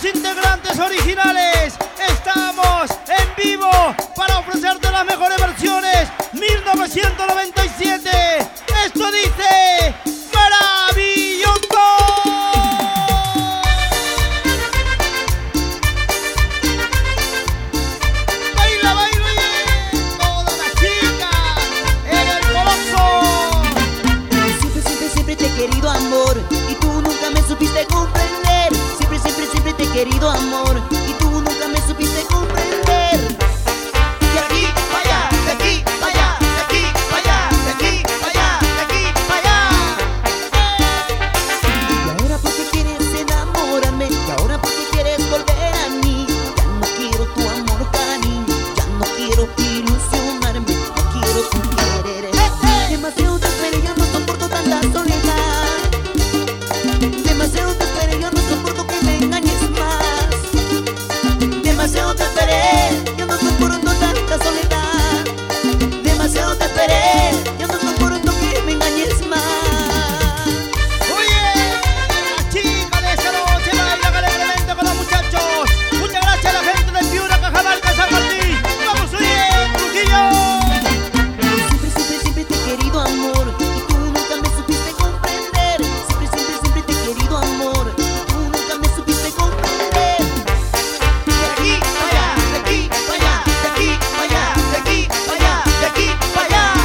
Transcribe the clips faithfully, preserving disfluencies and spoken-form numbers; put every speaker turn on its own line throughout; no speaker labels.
los integrantes originales. Estamos en vivo para ofrecerte las mejores versiones mil novecientos noventa y siete. Esto dice maravilloso. Baila, baila, yeah. Todas las chicas en el Coloso.
Siempre, siempre, siempre te he querido, amor, y tú nunca me supiste comprender. Siempre, siempre, siempre te he querido, amor, y tú nunca me supiste comprender. De aquí para allá, de aquí para allá, de aquí para allá, de aquí para allá, de aquí para allá. Y ahora porque quieres enamorarme, y ahora porque quieres volver a mí. Ya no quiero tu amor, cariño, ya no quiero ilusionarme, no quiero tu querer. Demasiado te esperé, ya no soporto tanta soledad. Demasiado te esperé, yo no soporto que me engañes más. Demasiado te esperé, yo no soporto tanta soledad. Demasiado te esperé, yo no soporto que me engañes más.
Oye, la chica de esta noche baila alegremente con los muchachos. Muchas gracias a la gente de Piura, Cajamarca, San Martín. Vamos, oye, Trujillo.
Siempre, siempre, siempre te he querido, amor, y tú nunca me supiste comprender. Siempre, siempre, siempre te he querido, amor, y tú nunca me supiste comprender. De aquí para allá, de aquí para allá, de aquí para allá, de aquí para allá, de aquí para allá.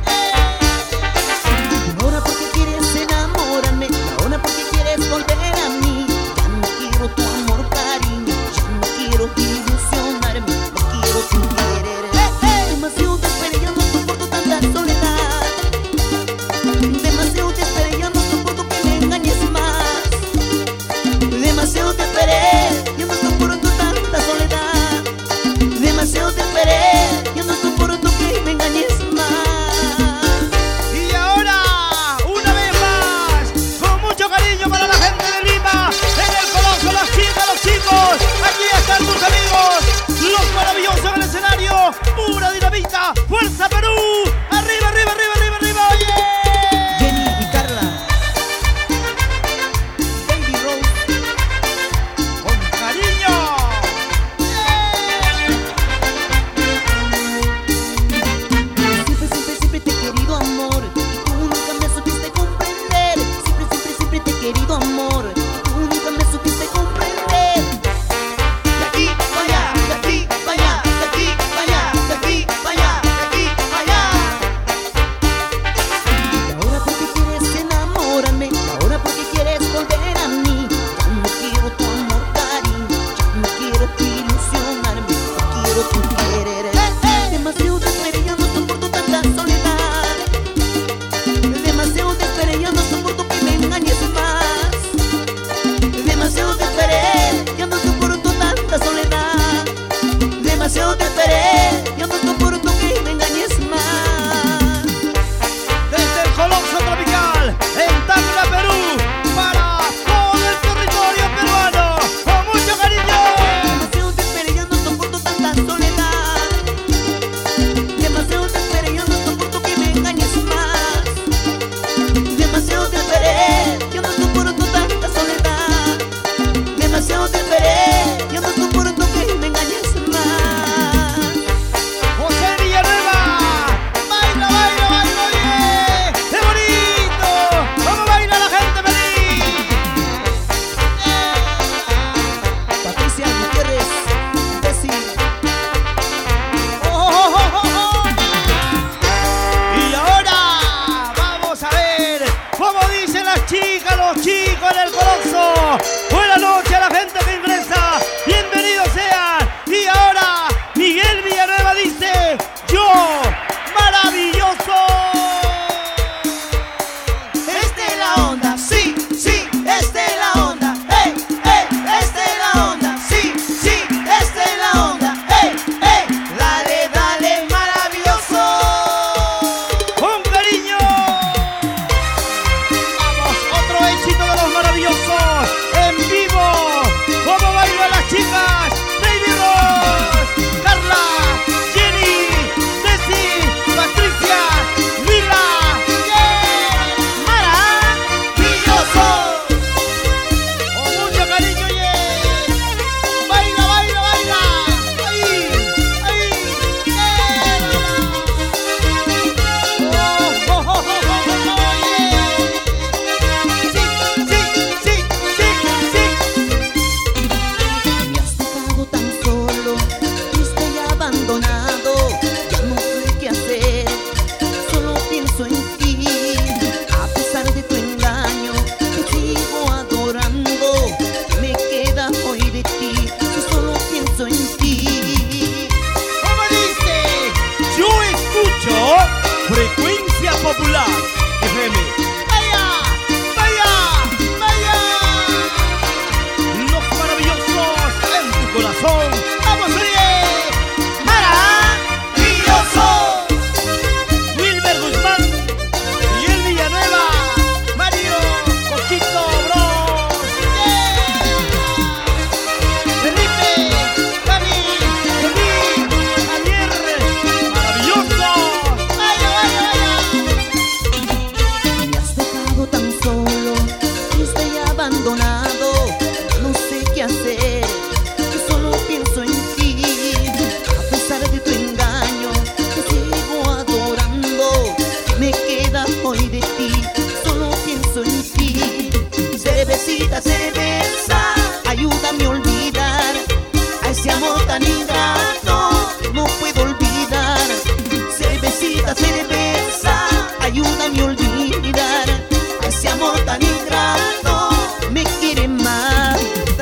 Y ahora porque quieres enamorarme, y ahora porque quieres volver a mí. Ya no quiero tu amor, cariño, ya no quiero ilusionarme, no quiero tu querer. Demasiado te esperé, ya no soporto tanta soledad. Demasiado te esperé, ya no soporto que me engañes más. Demasiado te esperé, ya no soporto tanta soledad. Demasiado te esperé, ya no soporto que me engañes más.
Y ahora, una vez más, con mucho cariño para la gente de Lima, en el Coloso, las chicas, los chicos. Aquí están tus amigos, los maravillosos en el escenario. Pura dinamita, fuerza Perú. Arriba, arriba, arriba, arriba, arriba, oye.
Jenny y Carla, Baby Rose,
Con cariño.
siempre, siempre, siempre te he querido, amor, y tú nunca me supiste comprender. Siempre, siempre, siempre te he querido, amor, y tú nunca me supiste comprender. De aquí para allá, de aquí para allá, de aquí para allá, de aquí para allá, de aquí para allá. Y ahora porque quieres enamorarme, y ahora porque quieres volver a mí. Ya no quiero tu amor, cariño, ya no quiero ilusionarme, no quiero tu querer. Demasiado te esperé, ya no soporto tanta soledad. Demasiado te esperé, ya no soporto que me engañes más. Demasiado te esperé, ya no soporto tanta soledad. Demasiado te esperé, ya no soporto que me engañes más.
Desde el Coloso Tropical, en Tacna, Perú, para todo el territorio peruano, con mucho cariño.
Demasiado te esperé, ya no soporto tanta soledad. Demasiado te esperé, ya no soporto que me engañes más. Demasiado te esperé, ya no soporto tanta soledad. Demasiado te esperé, ya no soporto que me engañes más.
José Frecuencia Popular F M. ¡Vaya! ¡Vaya! ¡Vaya! Los maravillosos en tu corazón. ¡Vamos, oye! ¡Maravillosos! Wilber Guzmán, Miguel Villanueva, Mario Cochito Bros. ¡Yeah! Felipe, Dani, David, Javier, maravilloso. ¡Vaya, vaya, vaya!
Me has dejado tan solo, triste y abandonado. No sé qué hacer, que solo pienso en ti. A pesar de tu engaño, te sigo adorando. Me queda hoy de ti, solo pienso en ti. Cervecita, cerveza, ayúdame a olvidar a ese amor tan ingrato que no puedo olvidar. Cervecita, cerveza, ayúdame a olvidar a ese amor tan ingrato, me quiere matar.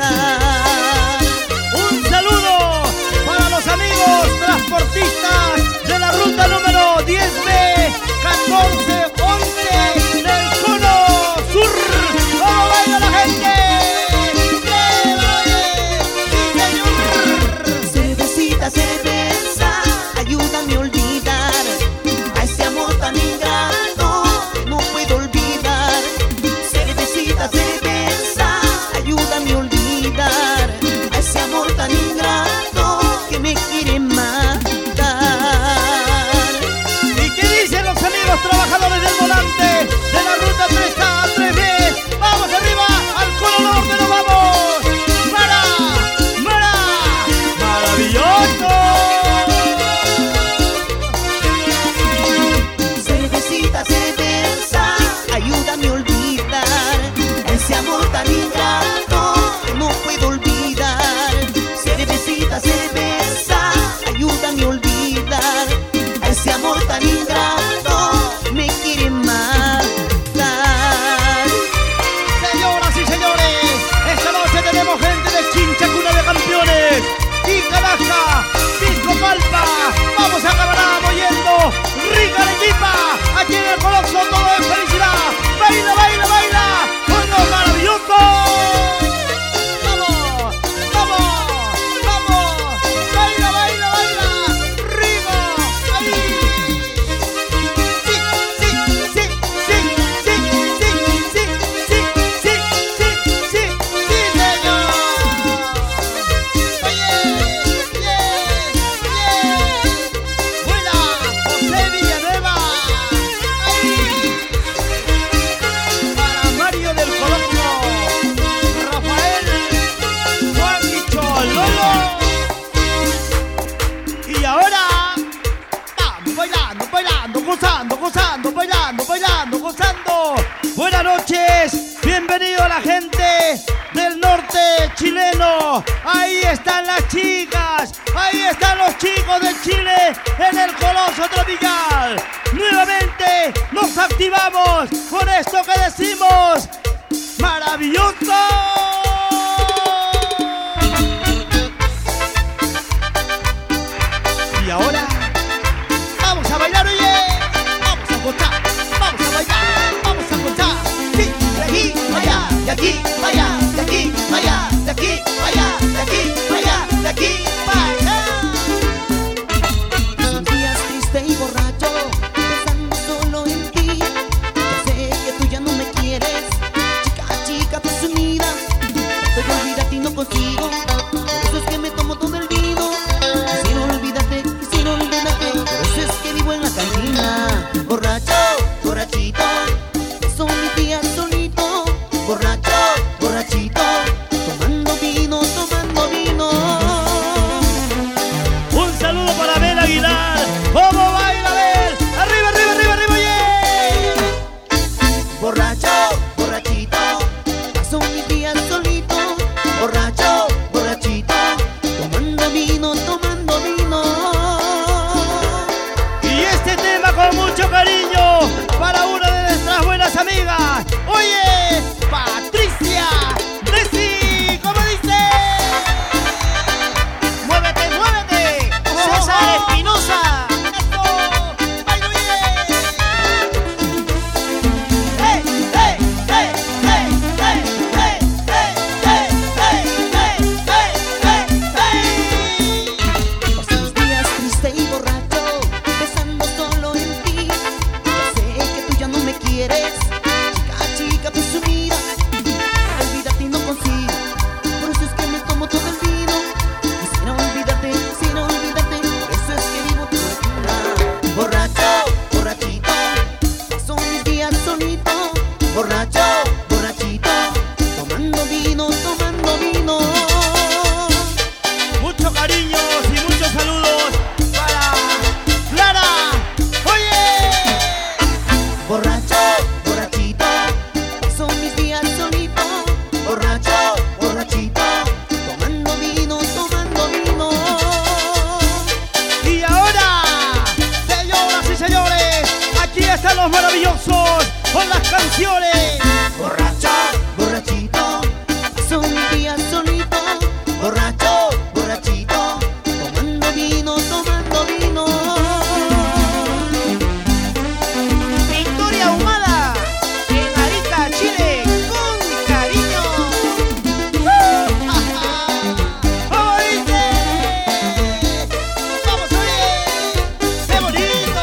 Un saludo para los amigos transportistas de la ruta número diez B catorce once del Cono Sur. ¡Cómo baila la gente! ¡Qué baile! ¡Sí, señor!
Cervecita, cerveza, ayúdame a olvidar a ese amor tan ingrato que no puedo olvidar. Cervecita, cerveza, ayúdame a olvidar a ese amor tan ingrato que me quiere matar.
¿Y qué dicen los amigos trabajadores del volante de la ruta tres A tres B? ¡Vamos arriba! ¡Al Cono Norte nos vamos! ¡Mara! ¡Mara! ¡Maravilloso!
Cervecita, cerveza, ayúdame a olvidar ese amor tan ingrato que no puedo olvidar. Cervecita, cerveza, ayúdame a olvidar ese amor tan ingrato, me quiere matar.
Señoras y señores, esta noche tenemos gente de Chincha, cuna de campeones, y Caraja, Disco Palpa. Vamos a acabar oyendo Rica Arequipa. Aquí en el Coloso todo es felicidad. Baila, baila, baila con los maravillosos. Vamos, vamos, vamos. Baila, baila, baila. Rico, ahí. Sí, sí, sí, sí, sí, sí, sí, sí, sí, sí, sí, sí, señor. Oye, bien, bien. Buena, José Villanueva. Ahí. Para Mario del Coloso, Rafael, Juan y Chololo. Y ahora vamos bailando, bailando, gozando, gozando, bailando, bailando, gozando. Buenas noches, bienvenido a la gente del norte chileno. Ahí están las chicas, ahí están los chicos de Chile en el Coloso Tropical. Nuevamente nos activamos con esto que decimos ¡maravilloso! Y ahora vamos a bailar, oye, vamos a gozar, vamos a bailar, vamos a gozar. Sí, de aquí, allá, de aquí, allá, de aquí, allá, de aquí, allá, de aquí, allá, de aquí, allá.
Son días triste y borracho, pensando solo en ti. Ya sé que tú ya no me quieres, chica, chica presumida. Pero olvídate y no consigo, por eso es que me tomo todo el vino. Quisiera olvidarte, quisiera olvidarte.
están los maravillosos con las canciones.
Borracho, borrachito, paso mi día solito. Borracho, borrachito, tomando vino, tomando vino.
Victoria Ahumada en Arica, Chile, con cariño. ¡Vamos, dice! ¡Vamos a ver! ¡Qué bonito!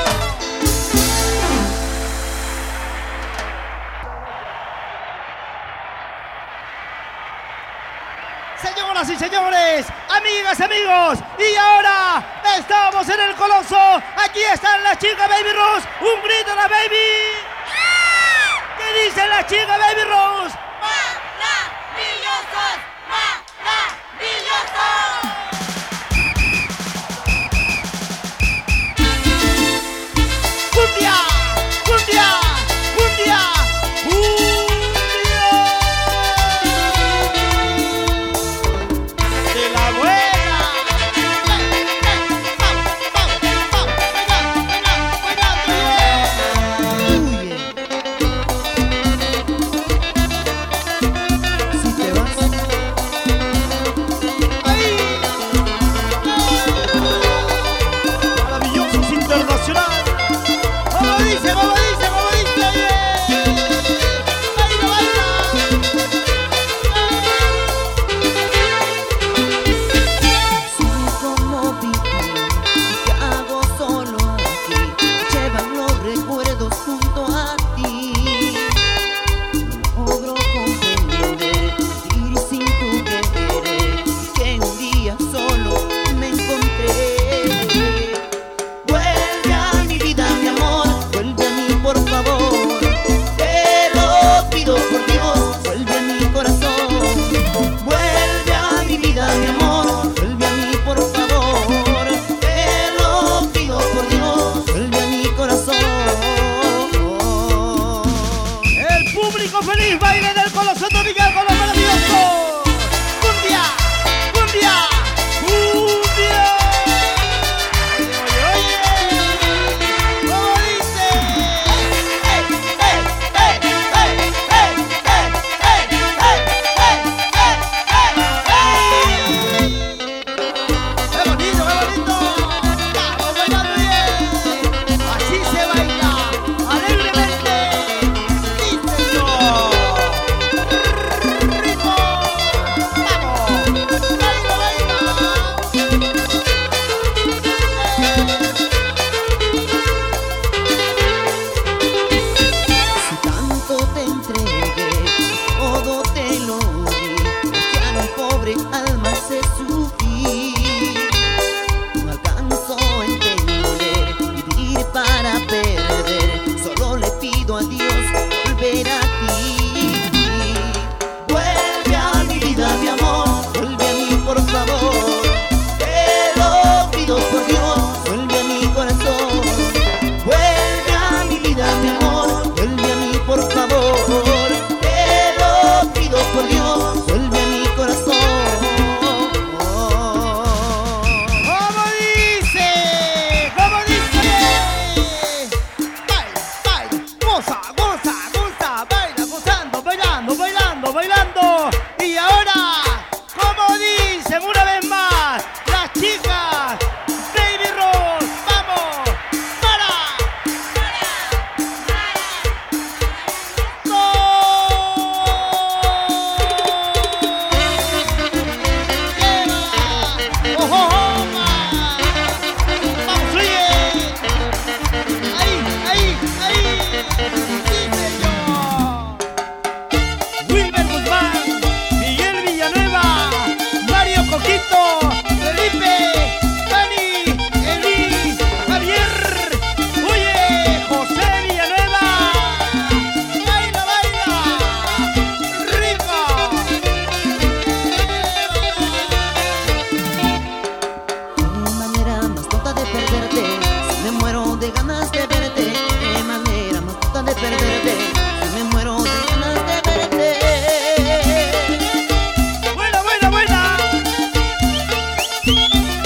Señoras y señores, amigas, amigos, y ahora estamos en el Coloso. Aquí están las chicas Baby Rose. Un grito a la Baby. ¿Qué dice la chica Baby Rose?
¡Maravillosos! ¡Maravillosos!
¡Cumbia! ¡Cumbia! ¡Cumbia! ¡Cumbia! ¡De la buena! ¡Vamos, vamos, vamos! ¡Bailando, bailando, bailando!
Si te vas,
¡Ahí! ¡Maravillosos internacional! ¡Como dice, como dice, como dice! ¡Baila, baila!
soy como vivo, ¿qué hago solo aquí? Llevan los recuerdos junto a ti. No logro comprender, vivir sin tu querer, que un día solo me encontré. Vuelve a mi vida, mi amor, vuelve a mí, por favor. Te lo pido por Dios, vuelve a mi corazón. Vuelve a mi vida, mi amor, vuelve a mí, por favor. Te lo pido por Dios, vuelve a mi corazón.
El público feliz baila en el Coloso Tropical con los maravillosos. ¡Cumbia! ¡Cumbia! ¡Cumbia! Oye, oye, oye. ¿Cómo dice?
¡Ey, ey, ey, ey, ey, ey, ey, ey, ey, ey, ey!
¡Qué bonito, qué bonito! ¡Vamos bailando bien! Así se baila, alegremente. ¡Sí, señor! ¡Rico! ¡Vamos! ¡Baila, baila!
Si tanto te entregué, todo te lo di, que a mi pobre alma se sufrir. No alcanzo a entender, vivir para perder, solo le pido a Dios volver a ti. Vuelve a mi vida, mi amor, vuelve a mí, por favor. Te lo pido por Dios, vuelve a mi corazón. Vuelve a mi vida, mi amor, vuelve a mí, por favor. Te lo pido por Dios, vuelve a mi corazón.
¿Cómo dice? ¿Cómo dice? Baila, baila, goza, goza, goza, baila, gozando, bailando, bailando, bailando. Y ahora, ¿cómo dicen una vez más las chicas Baby Rose? ¡Vamos! ¡Para! ¡Gol! ¡Ojo, ojo! ¡Vamos, oye! ¡Ahí, ahí, ahí! ¡Sí, señor! Wilmer Guzmán, Miguel Villanueva, Mario Coquito, Felipe, Dani, Eli, Javier, oye, José Villanueva. ¡Baila, baila! ¡Rico!
Qué manera más tonta de perderte, si me muero de ganas de verte. Qué manera más tonta de perderte, si me muero de ganas de verte.
¡Buena, buena, buena!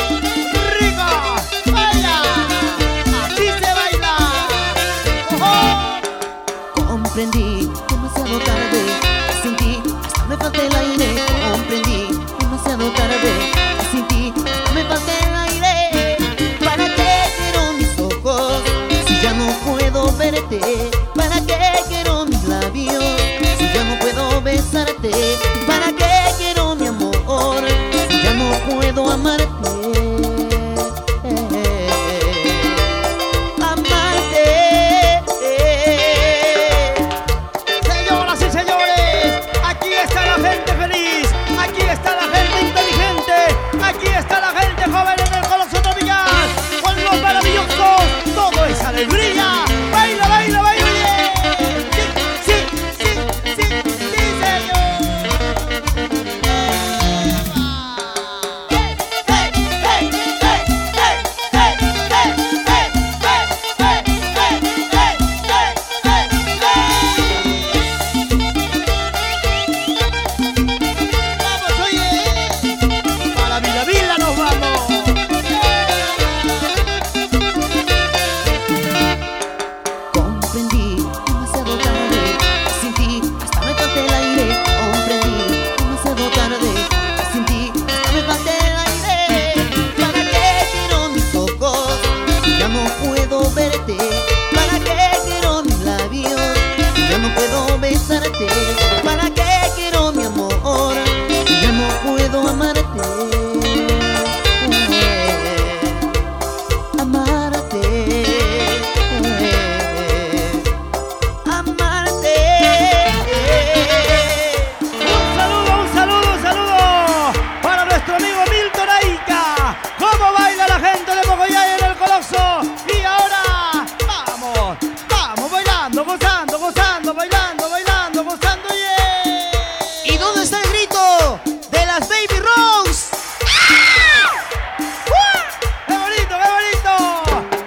¡Rico! ¡Baila! ¡Así se baila! ¡Ojo!
Comprendí demasiado tarde, sin ti hasta me falta el aire. Comprendí demasiado tarde, sin ti hasta me falta el aire. ¿Para qué quiero mis ojos si ya no puedo verte? ¿Para qué quiero mis labios si ya no puedo besarte? ¿Para qué quiero mi amor si ya no puedo amarte?
¡Alegría! ¡Baila, baila, baila! ¡Sí, sí, sí, sí, sí, señor! ¡Hey, hey, hey, hey, hey, hey, hey, hey, hey, hey, hey, hey, hey! ¡Vamos, oye! ¡Para Vila Vila nos vamos!
Comprendí demasiado tarde, sin ti hasta me falta el aire. Comprendí demasiado tarde, sin ti hasta me falta el aire. ¿Para qué quiero mis ojos si ya no puedo verte? ¿Para qué quiero mis labios si ya no puedo besarte? ¿Para qué quiero mi amor si ya no puedo amarte?
Gozando, gozando, bailando, bailando, gozando, yeah.
¿Y dónde está el grito de las Baby Rose?
¡Ah! ¡Uh! ¡Qué bonito, qué bonito!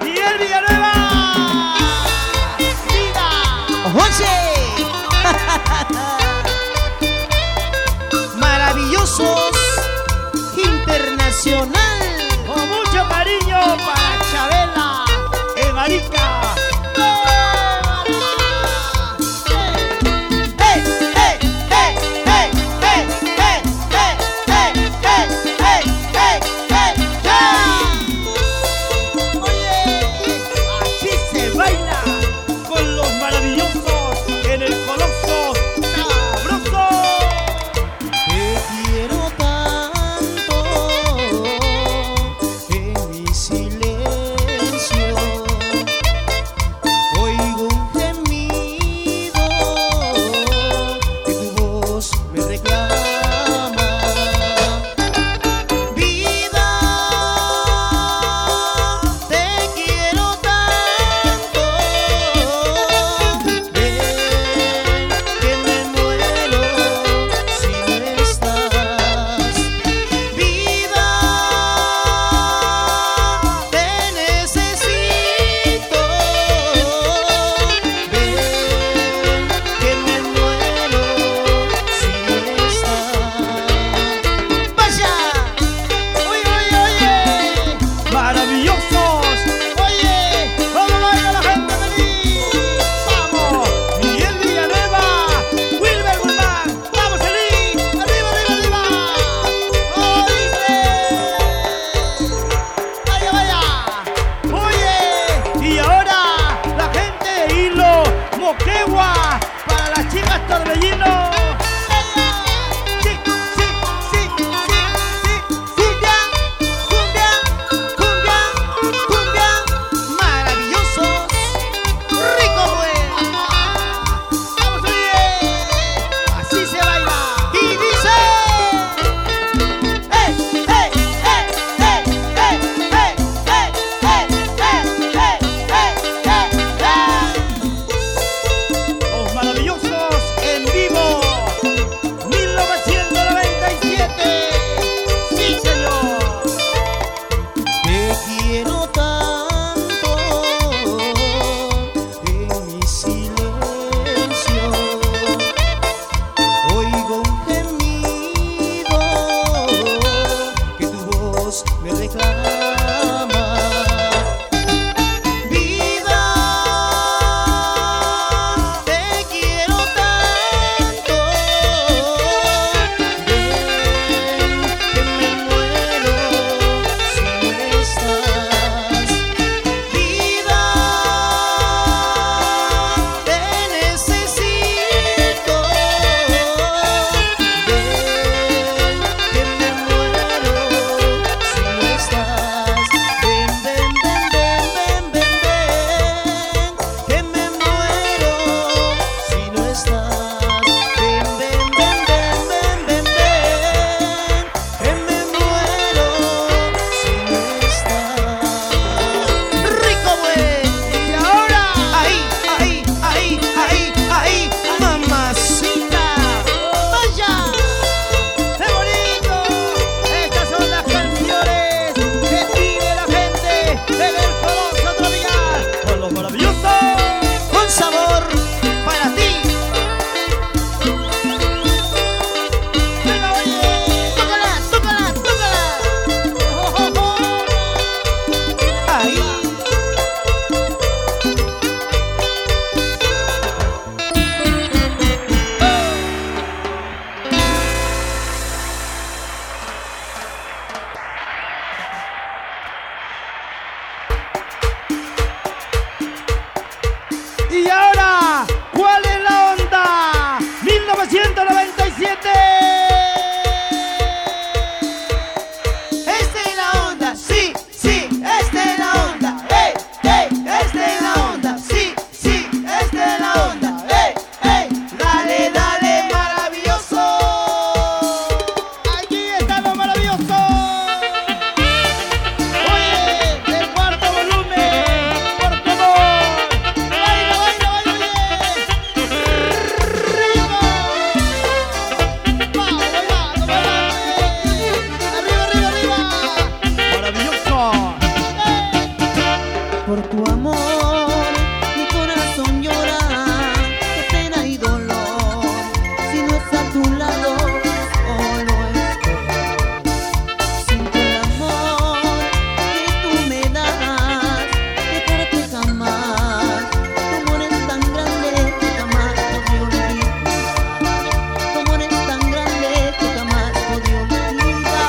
tu amor, mi corazón llora de pena y dolor. Si no está a tu lado, solo estoy. Siento el amor que tú me das, dejarte jamás. Tu amor es tan grande que jamás podré olvidar. Tu amor es tan grande que jamás podré olvidar.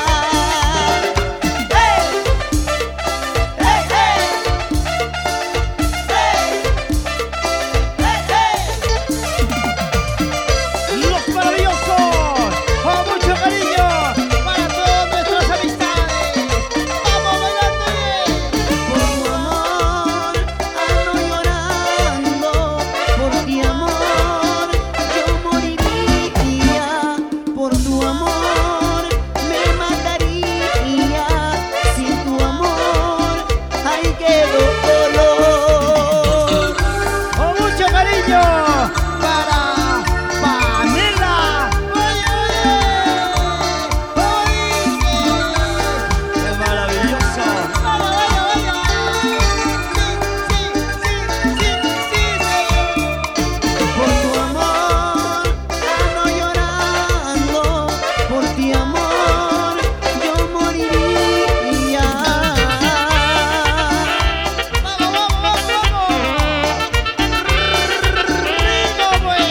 Los maravillosos, con mucho cariño para todas nuestras amistades. Vamos bailando bien.
Por tu amor ando llorando, por ti amor yo moriría, por tu amor me mataría, sin tu amor ay qué dolor.
Con mucho cariño para Vanilla. Oye, oye, oye, qué maravilloso. Vamos, vaya, vaya. Sí, sí, sí, sí, sí.
Por tu amor ando llorando, por ti amor yo moriría.
Vamos, vamos, vamos, vamos. Rico, pues.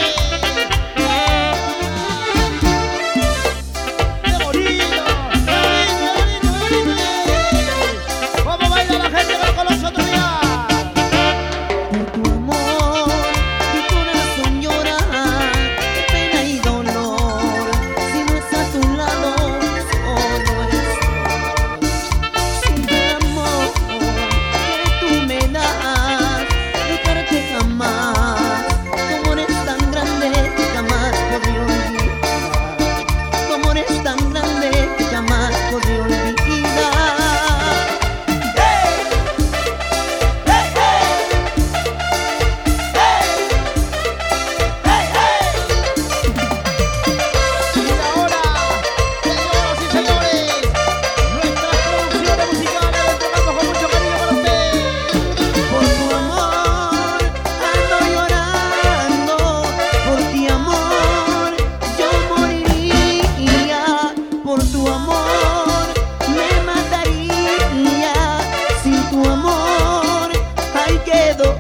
Qué bonito, qué bonito, qué bonito, qué bonito. Vamos a bailar la gente con nosotros ya.
Por tu amor, mi corazón llora de pena y dolor. Si no está a tu lado, solo estoy. Sin el amor que tú me das, dejarte jamás. Tu amor es tan grande que jamás podré olvidar. Tu amor es tan grande que jamás podré olvidar.
Y ahora, señoras y señores, nuestras producciones musicales tocando con mucho cariño para ustedes.
Por tu amor ando llorando, por ti amor yo moriría, por tu amor me mataría, sin tu amor ay qué dolor.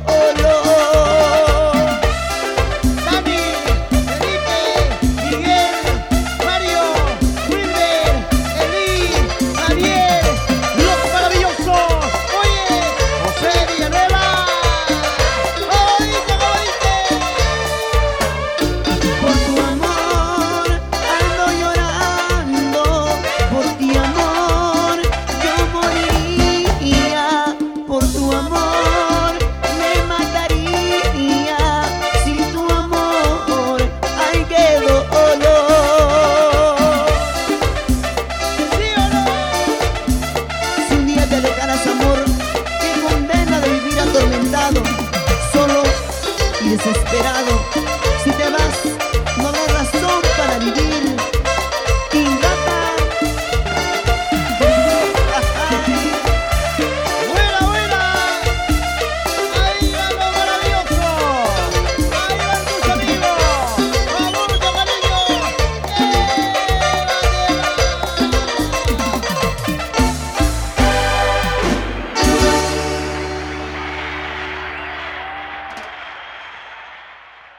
Dani, Felipe, Miguel, Mario, Wilber, Eli, Javier, los maravillosos. Oye, José Villanueva. Oíste, oíste.
Por tu amor ando llorando, por ti amor yo moriría, por tu amor me mataría, sin tu amor ay qué dolor.
¿Sí o no?
Si un día te alejaras, amor, qué condena de vivir atormentado, solo y desesperado. Si te vas, no habrá razón para vivir. Ingrata.
Buena, buena. Ahí van los maravillosos. Ahí van tus amigos. Con mucho cariño. ¡Eh, bandera!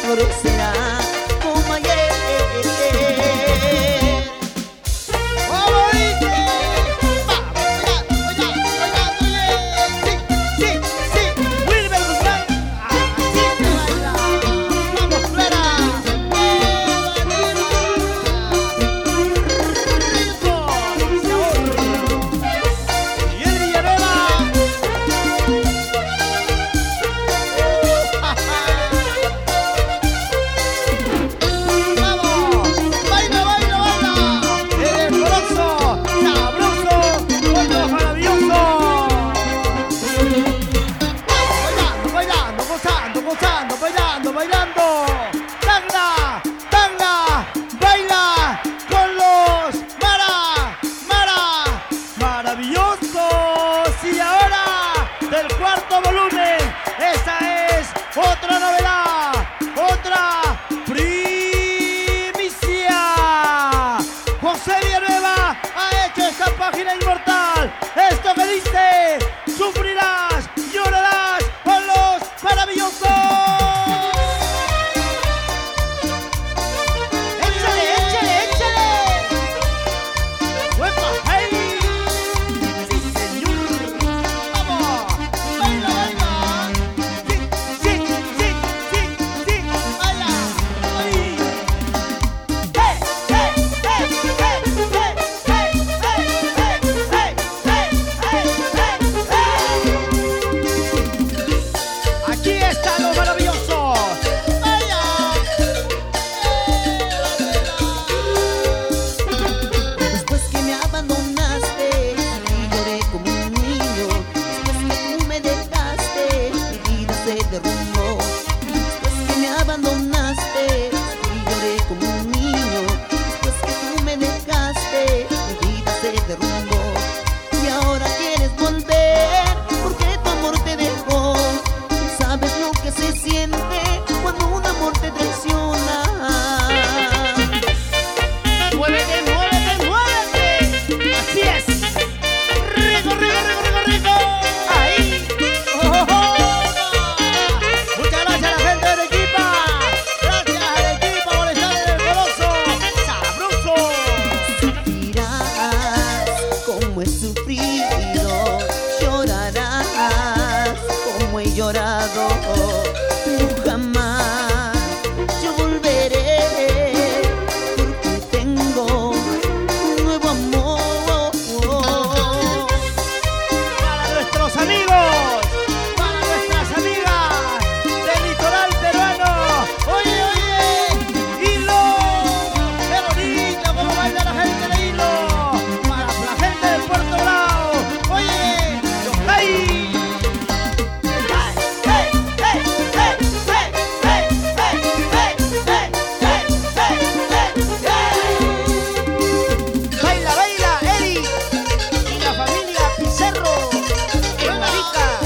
florecerá como ayer.
¡Vamos, dice! ¡Vamos, bailando, bailando, bailando! ¡Sí, sí, sí! ¡Wilber Guzmán! ¡Así se baila! ¡Vamos, Clara! ¡Y el Villanueva! ¡Vamos! ¡Baila, baila, baila! ¡El coloso! ¡Sabroso! ¡Con maravilloso! ¡Vamos! Bailando, bailando, gozando, gozando, bailando, bailando. ¡Tanga! ¡Tanga! ¡Baila con los Mara! ¡Mara! ¡Maravillosos! Y ahora, del cuarto volumen, esta es otra novedad, otra primicia. José Villanueva ha hecho esta página inmortal. Esto que dice: sufrirás, llorarás con los maravillosos. ¡Échale, échale, échale! ¡Huepa! ¡Hey! ¡Sí, señor! ¡Vamos! ¡Baila, baila! ¡Sí, sí, sí, sí, sí! ¡Baila! ¡Ay! ¡Hey, hey, hey, hey, hey, hey, hey, hey, hey, hey, hey! ¡Aquí está lo maravilloso! ¡Vaya!
Después que me abandonaste y lloré como un niño, después que tú me dejaste, mi vida se derrumbó. Después que me abandonaste y lloré como un niño, después que tú me dejaste, mi vida se derrumbó. Y ahora quieres volver porque tu amor te dejó. ¿Sabes lo que se siente cuando un amor te traiciona?
¡Muévete, muévete, muévete! ¡Así es! ¡Rico, rico, rico, rico, rico! ¡Ahí! ¡Oh, oh, oh! Muchas gracias a la gente de Arequipa. Gracias a Arequipa por estar en el coloso. ¡Sabroso!
Sufrirás como he sufrido, llorarás como he llorado, pero jamás yo volveré porque tengo un nuevo amor.
Para nuestros amigos, para nuestras amigas del litoral peruano. Oye, oye, Hilo, qué bonito cómo baila la gente de Hilo. Para la gente de Puerto Bravo. Oye, los hey. Hey, hey, hey, hey, hey, hey, hey, hey, hey, hey, hey. Baila, baila, Eri y la familia Pizarro. ¡Buena rica!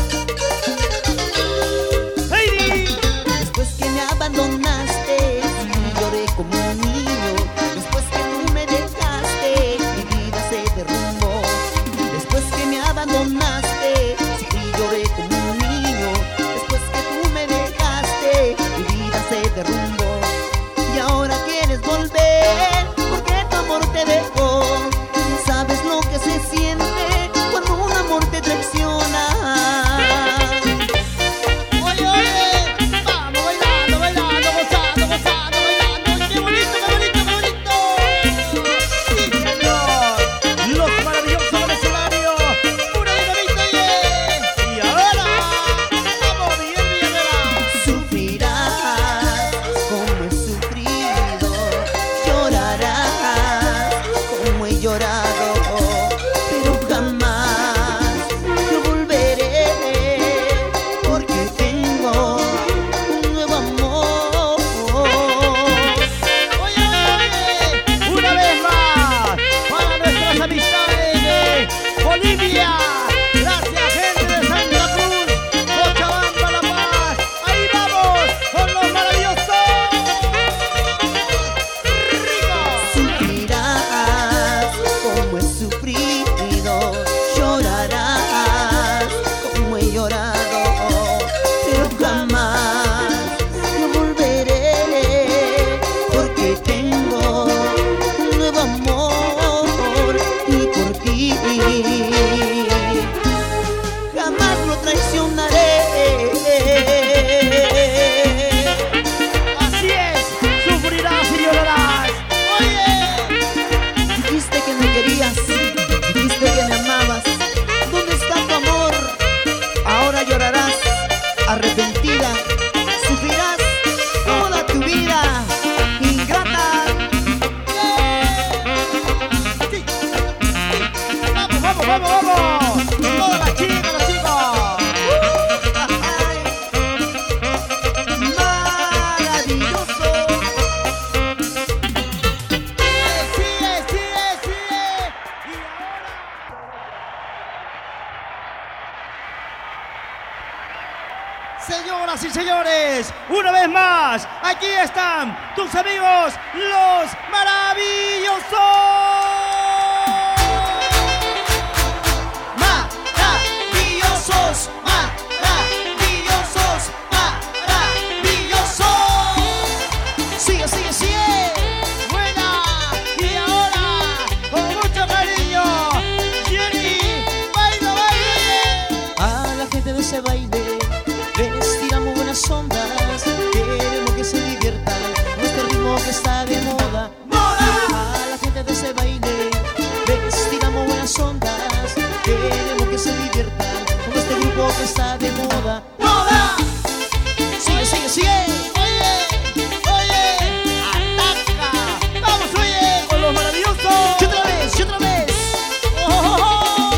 ¡Heidi!
Después que me abandonaste y lloré como un niño, después que tú me dejaste, mi vida se derrumbó. Después que me abandonaste y lloré como un niño, después que tú me dejaste, mi vida se derrumbó. Y ahora quieres volver porque tu amor te dejó. ¿Sabes lo que se siente cuando un amor te traiciona?
Oye, oye, vamos bailando, bailando, gozando, gozando, bailando. ¡Qué bonito, qué bonito! más. Aquí están tus amigos, los maravillosos.
Maravillosos, maravillosos, maravillosos. Sigue, sigue, sigue.
Buena. Y ahora, con mucho cariño, Jenny, baila, baila.
A la gente de ese baile les tiramos buenas ondas. Queremos que se diviertan con este ritmo que está de moda. A la gente de ese baile les tiramos buenas ondas. Queremos que se diviertan con este grupo que está de moda.
¡Moda!
Sigue, sigue, sigue.
Oye, oye, ataca. Vamos, oye, con los maravillosos.
Y otra vez, y otra vez.
Oh, oh, oh,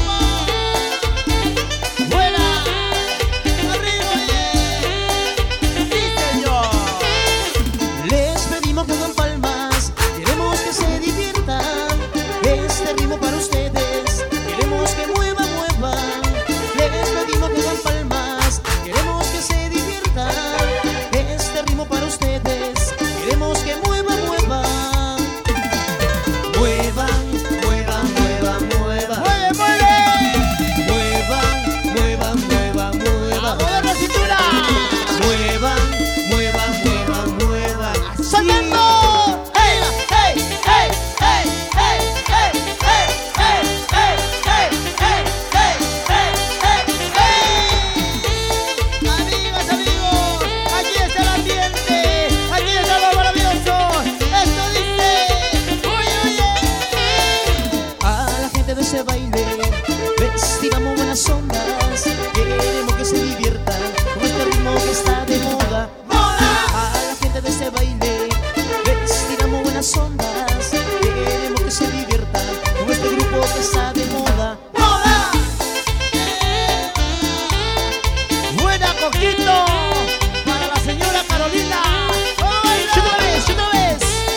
oh. Buena. Arriba, oye. Sí, señor.
Les pedimos que hagan palmas. Queremos que se diviertan. Este ritmo para ustedes. Queremos que muevan, muevan. Les pedimos que hagan palmas. Queremos que se diviertan. Este ritmo para ustedes. Queremos que muevan, muevan. Muevan, muevan, muevan, muevan.
Mueve, mueve.
Muevan, muevan, muevan,
A
muevan.
mover la cintura.
Muevan, muevan, muevan, muevan.
¡Saltando!
¡Hey! ¡Hey! ¡Hey! ¡Hey! ¡Hey! ¡Hey! ¡Hey! ¡Hey! ¡Hey! ¡Hey! ¡Hey! ¡Hey! ¡Hey! ¡Hey!
Amigas, amigos, aquí está el ambiente, aquí está lo maravilloso. Esto dice, oye, oye.
A la gente de ese baile les tiramos buenas ondas. Queremos que se diviertan con este ritmo que está de moda. A la gente de ese baile les tiramos buenas ondas. Queremos que se diviertan con este grupo que está de moda.
Buena, Coquito, para la señora Carolina. ¡Ay,
Y otra vez, y otra vez.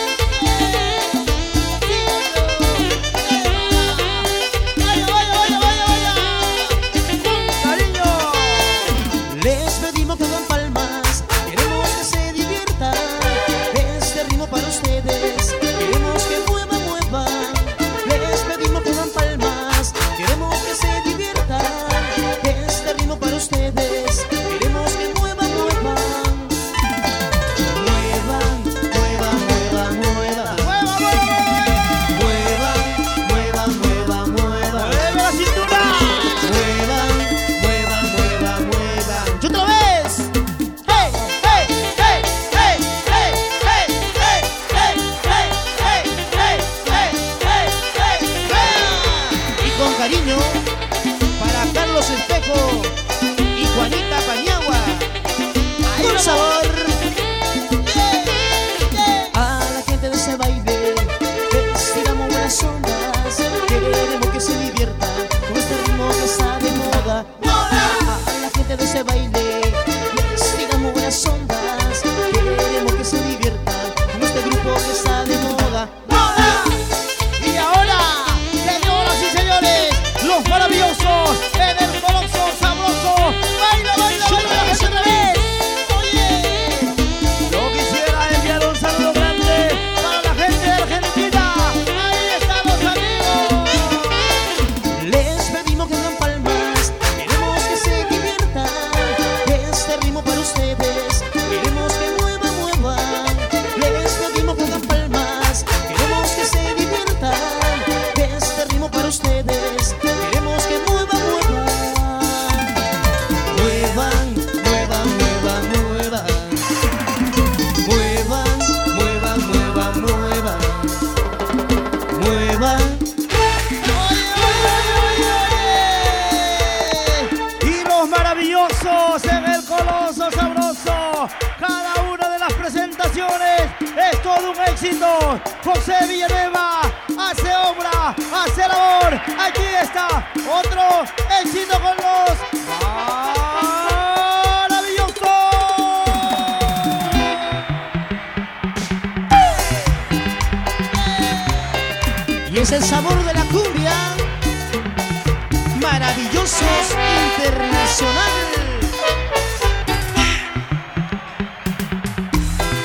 vaya, vaya, vaya, vaya, vaya! ¡Cariño!
Les pedimos que hagan palmas. Queremos que se diviertan. Este ritmo para ustedes. Queremos que muevan, muevan. Les pedimos que hagan palmas. Queremos que se diviertan. Este ritmo para ustedes. Queremos que muevan, muevan. Muevan, muevan, muevan, muevan.
¡Mueva, mueva,
Muevan, muevan, muevan, muevan.
mueve la cintura!
Muevan, muevan, muevan, muevan.
¡Y otra vez!
¡Hey! ¡Hey! ¡Hey! ¡Hey! ¡Hey! ¡Hey! ¡Hey! ¡Hey! ¡Hey! ¡Hey! ¡Hey! ¡Hey! ¡Hey! ¡Hey!
Y con cariño, para Carlos Espejo y Juanita Pañagua. Ahí
Con
vamos.
sabor.
Yeah, yeah.
A la gente de ese baile les tiramos buenas ondas. Queremos que se diviertan con este ritmo que está de moda. A la gente de ese baile les tiramos buenas ondas. Queremos que se diviertan con este grupo que está de moda.
Y ahora, señoras y señores, los maravillosos, en el coloso sabroso. ¡Baila, baila,
Y otra
baila!
vez, y otra vez.
Oye, yo quisiera enviar un saludo grande para la gente de Argentina. Ahí están los amigos.
Les pedimos que hagan palmas. Queremos que se diviertan. Este ritmo para ustedes. Queremos que muevan, muevan. Les pedimos que hagan palmas. Queremos que se diviertan. Este ritmo para ustedes. Queremos que muevan, muevan. Muevan, muevan, muevan, muevan. Muevan, muevan, muevan, muevan. Muevan.
Y los maravillosos en el coloso sabroso. Cada una de las presentaciones es todo un éxito. José Villanueva hace obra, hace labor. Aquí está otro éxito con los maravillosos.
Y es el sabor de la cumbia. Maravillosos Internacional.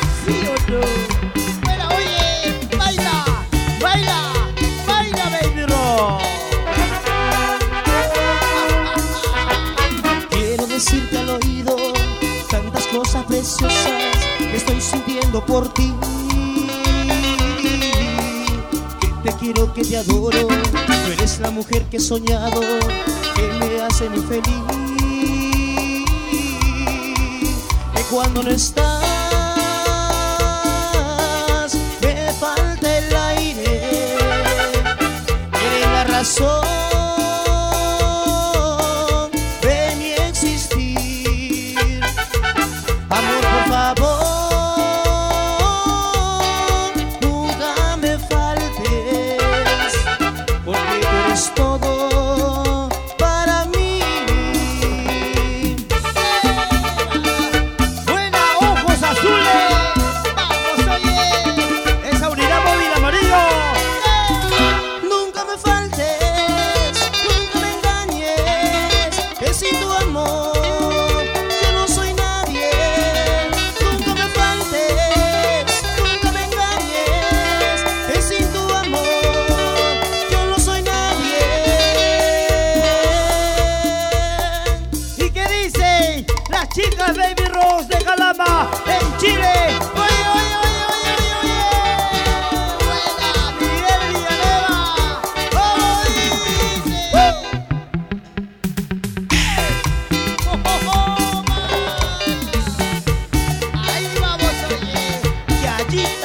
sintiendo por ti. Que te quiero, que te adoro. Tú eres la mujer que he soñado, que me hace muy feliz. Que cuando no estás me falta el aire. Eres la razón de mi existir. Amor, por favor, nunca me faltes, porque tú eres todo para mí.
¡Buena, ojos azules! ¡Vamos, oye! ¡Esa unidad móvil amarillo!
Nunca me faltes, nunca me engañes, que sin tu amor yo no soy nadie. Nunca me faltes, nunca me engañes, que sin tu amor yo no soy nadie.
¿Y qué dicen las chicas Baby Rose de Calama en Chile? ¡Oye, oye, oye, oye, oye, oye! ¡Buena, Miguel Villanueva! ¡Oh, dice! ¡Oh, oh, oh, ma! Ahí vamos, oye, Yayita.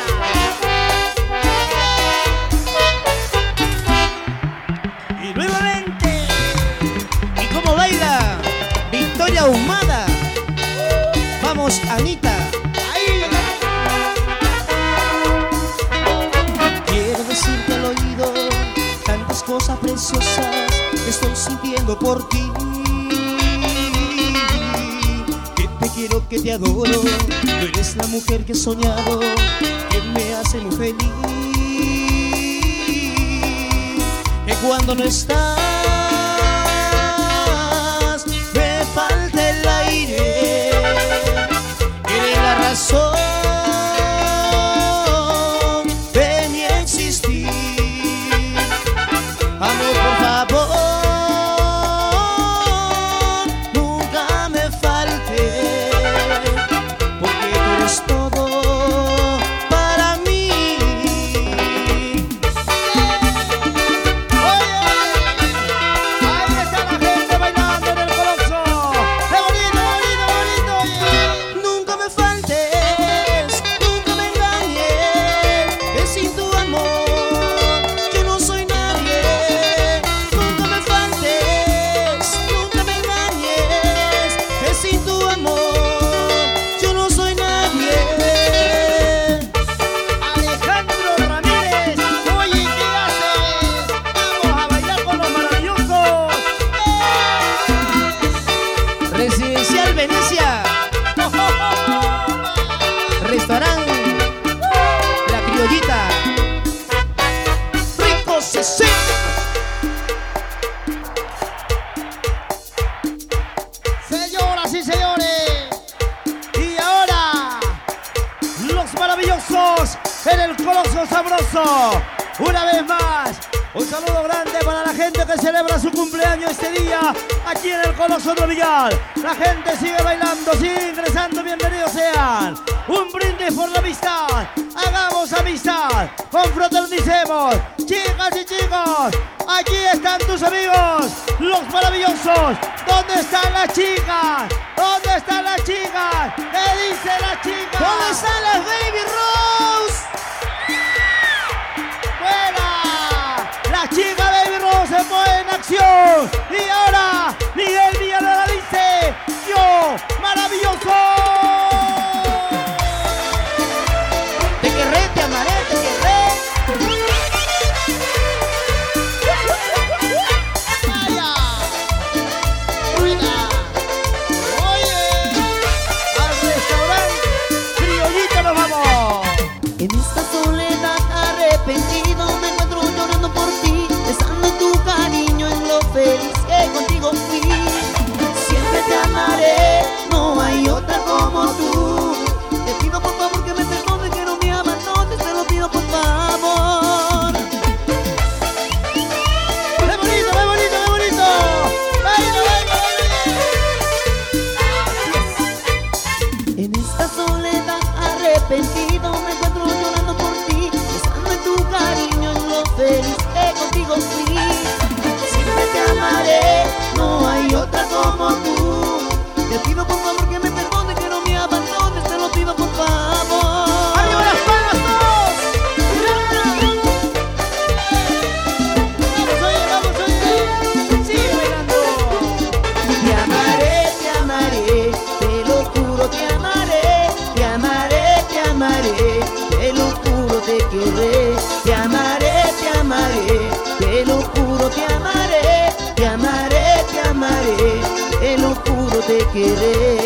Y nuevamente,
¿Y cómo baila? Victoria Ahumada. Vamos, Anita.
ahí.
Quiero decirte al oído tantas cosas preciosas que estoy sintiendo por ti. Que te quiero, que te adoro. Tú eres la mujer que he soñado, que me hace muy feliz. Que cuando no estás me falta el aire. Eres la razón de mi existir. Amor, por favor, nunca me faltes, porque tú eres todo para mí.
Oye, ahí está la gente bailando en el Coloso. ¡Qué bonito, bonito, bonito! Oye.
Nunca me faltes, nunca me engañes, que sin tu amor yo no soy nadie. Nunca me faltes, nunca me engañes, que sin tu amor yo no soy nadie.
Alejandro Ramírez, oye, ¿qué haces? Vamos a bailar con los maravillosos.
Residencial Venecia,
¡Oh, oh, oh, oh!
restaurante La Criollita, rico sí, sí.
Señoras y señores, y ahora los maravillosos en el Coloso Sabroso. Una vez más, un saludo grande para la gente que celebra su cumpleaños este día aquí en el Coloso Tropical. La gente sigue bailando, sigue ingresando, bienvenidos sean. Un brindis por la amistad, hagamos amistad, confraternicemos. Chicas y chicos, aquí están tus amigos, los maravillosos. ¿Dónde están las chicas? ¿Dónde están las chicas? ¿Qué dice la chica?
¿Dónde están las Baby Rose?
¡Buena! La chica Baby Rose se pone en acción. Y ahora Miguel Villanueva dice: yo, maravilloso.
Te querré, te amaré, te querré.
¡Vaya! ¡Buena! Oye, al restaurante Criollita nos vamos.
fui. Siempre te amaré, no hay otra como tú. Te pido por favor que me perdones, que no me abandones, te lo pido por favor.
¡Arriba las palmas todos! ¡Vamos, oye, vamos, oye! ¡Sigue bailando!
Te amaré, te amaré, te lo juro, te amaré. Te amaré, te amaré, te lo juro, te querré. Te amaré, te amaré, te lo juro, te amaré. Te amaré, te amaré, te lo juro, te querré.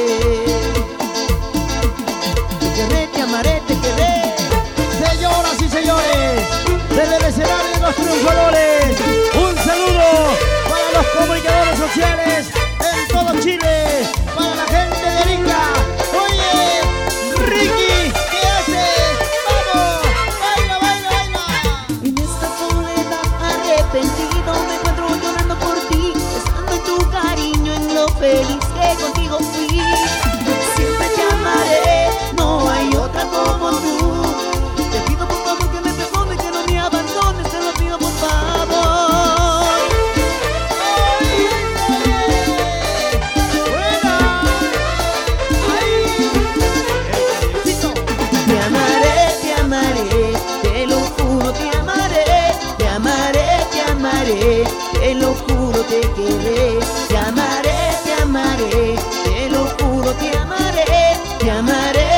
Te querré, te amaré, te querré.
Señoras y señores, desde el escenario de los triunfadores, un saludo para los comunicadores sociales en todo Chile, para la gente de Arica. Oye, Ricky, ¿qué haces? ¡Vamos! ¡Baila, baila, baila!
En esta soledad arrepentido me encuentro llorando por ti, pensando en tu cariño, en lo feliz que contigo fui. Siempre te amaré, no hay otra como tú. Te pido por favor que me perdones, que no me abandones, te lo pido por favor.
¡Buena! ¡Ahí!
Te amaré, te amaré, te lo juro, te amaré. Te amaré, te amaré, te lo juro, te querré. Te amaré, te amaré, te lo juro, te amaré. Te amaré.